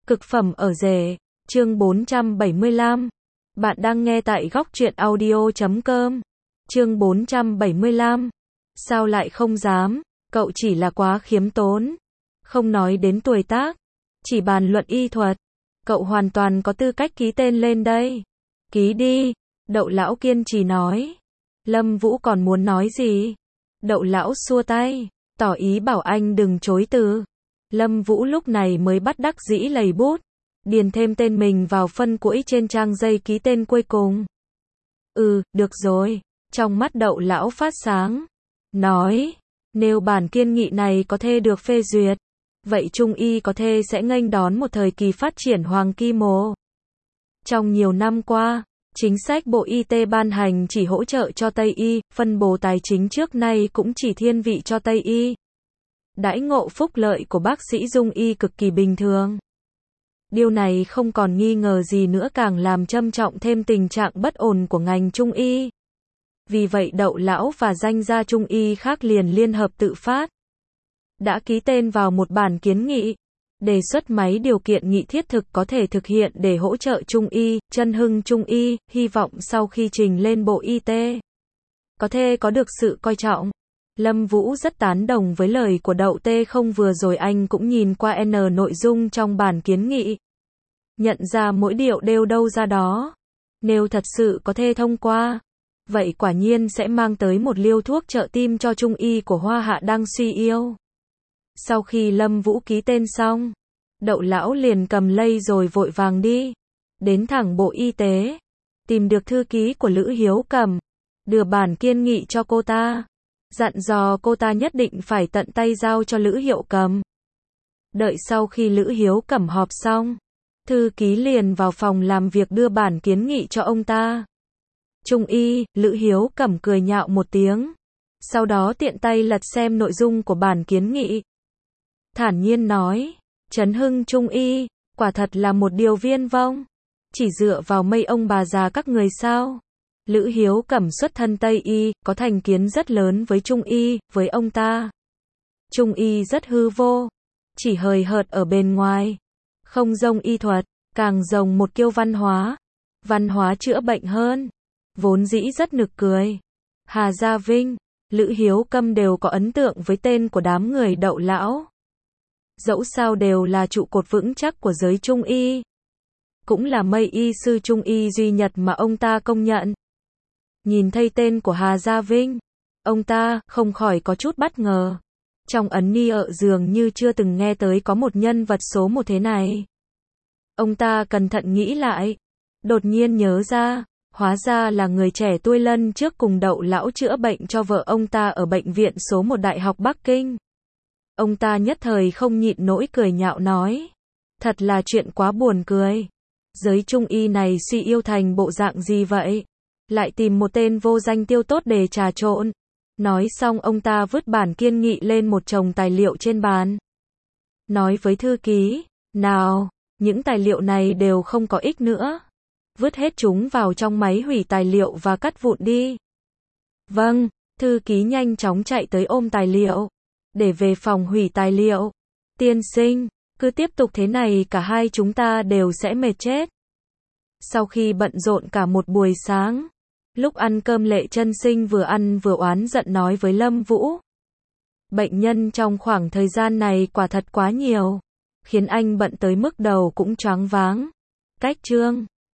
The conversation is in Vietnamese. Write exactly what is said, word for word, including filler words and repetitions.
Cực phẩm ở rể, chương bốn trăm bảy mươi lăm. Bạn đang nghe tại góc truyện audio chấm com. Chương bốn trăm bảy mươi lăm. Sao lại không dám, cậu chỉ là quá khiêm tốn. Không nói đến tuổi tác, chỉ bàn luận y thuật, cậu hoàn toàn có tư cách ký tên lên đây. Ký đi, Đậu lão kiên trì nói. Lâm Vũ còn muốn nói gì? Đậu lão xua tay, tỏ ý bảo anh đừng chối từ. Lâm Vũ lúc này mới bắt đắc dĩ lầy bút, điền thêm tên mình vào phân củi trên trang giấy ký tên cuối cùng. Ừ, được rồi. Trong mắt Đậu lão phát sáng, nói, nếu bản kiên nghị này có thể được phê duyệt, vậy Trung y có thể sẽ nghênh đón một thời kỳ phát triển hoàng kim mồ. Trong nhiều năm qua, chính sách Bộ Y tế ban hành chỉ hỗ trợ cho Tây y, phân bổ tài chính trước nay cũng chỉ thiên vị cho Tây y. Đãi ngộ phúc lợi của bác sĩ Trung y cực kỳ bình thường. Điều này không còn nghi ngờ gì nữa, càng làm trầm trọng thêm tình trạng bất ổn của ngành Trung y. Vì vậy Đậu lão và danh gia Trung y khác liền liên hợp tự phát, đã ký tên vào một bản kiến nghị, đề xuất mấy điều kiện nghị thiết thực có thể thực hiện để hỗ trợ Trung y, chân hưng Trung y, hy vọng sau khi trình lên Bộ Y tế, có thể có được sự coi trọng. Lâm Vũ rất tán đồng với lời của Đậu Tê không, vừa rồi anh cũng nhìn qua N nội dung trong bản kiến nghị. Nhận ra mỗi điều đều đâu ra đó. Nếu thật sự có thể thông qua, vậy quả nhiên sẽ mang tới một liều thuốc trợ tim cho Trung y của Hoa Hạ đang suy yếu. Sau khi Lâm Vũ ký tên xong, Đậu lão liền cầm lây rồi vội vàng đi đến thẳng Bộ Y tế, tìm được thư ký của Lữ Hiếu Cẩm, đưa bản kiến nghị cho cô ta, dặn dò cô ta nhất định phải tận tay giao cho Lữ Hiệu Cẩm. Đợi sau khi Lữ Hiếu Cẩm họp xong, thư ký liền vào phòng làm việc đưa bản kiến nghị cho ông ta. Trung y, Lữ Hiếu Cẩm cười nhạo một tiếng, sau đó tiện tay lật xem nội dung của bản kiến nghị. Thản nhiên nói, chấn hưng Trung y, quả thật là một điều viển vông. Chỉ dựa vào mấy ông bà già các người sao? Lữ Hiếu Cẩm xuất thân Tây y, có thành kiến rất lớn với Trung y, với ông ta. Trung y rất hư vô, chỉ hời hợt ở bên ngoài, không rông y thuật, càng rồng một kiểu văn hóa. Văn hóa chữa bệnh hơn, vốn dĩ rất nực cười. Hà Gia Vinh, Lữ Hiếu Cẩm đều có ấn tượng với tên của đám người Đậu lão. Dẫu sao đều là trụ cột vững chắc của giới Trung y, cũng là mây y sư Trung y duy nhất mà ông ta công nhận. Nhìn thấy tên của Hà Gia Vinh, ông ta không khỏi có chút bất ngờ. Trong ấn ni ợ dường như chưa từng nghe tới có một nhân vật số một thế này. Ông ta cẩn thận nghĩ lại, đột nhiên nhớ ra, hóa ra là người trẻ tuổi lần trước cùng Đậu lão chữa bệnh cho vợ ông ta ở bệnh viện số một Đại học Bắc Kinh. Ông ta nhất thời không nhịn nổi cười nhạo nói, thật là chuyện quá buồn cười. Giới Trung y này suy yêu thành bộ dạng gì vậy? Lại tìm một tên vô danh tiêu tốt để trà trộn. Nói xong ông ta vứt bản kiến nghị lên một chồng tài liệu trên bàn. Nói với thư ký, nào, những tài liệu này đều không có ích nữa. Vứt hết chúng vào trong máy hủy tài liệu và cắt vụn đi. Vâng, thư ký nhanh chóng chạy tới ôm tài liệu, để về phòng hủy tài liệu. Tiên sinh, cứ tiếp tục thế này cả hai chúng ta đều sẽ mệt chết. Sau khi bận rộn cả một buổi sáng, lúc ăn cơm Lệ Chân Sinh vừa ăn vừa oán giận nói với Lâm Vũ. Bệnh nhân trong khoảng thời gian này quả thật quá nhiều, khiến anh bận tới mức đầu cũng choáng váng. Cách chương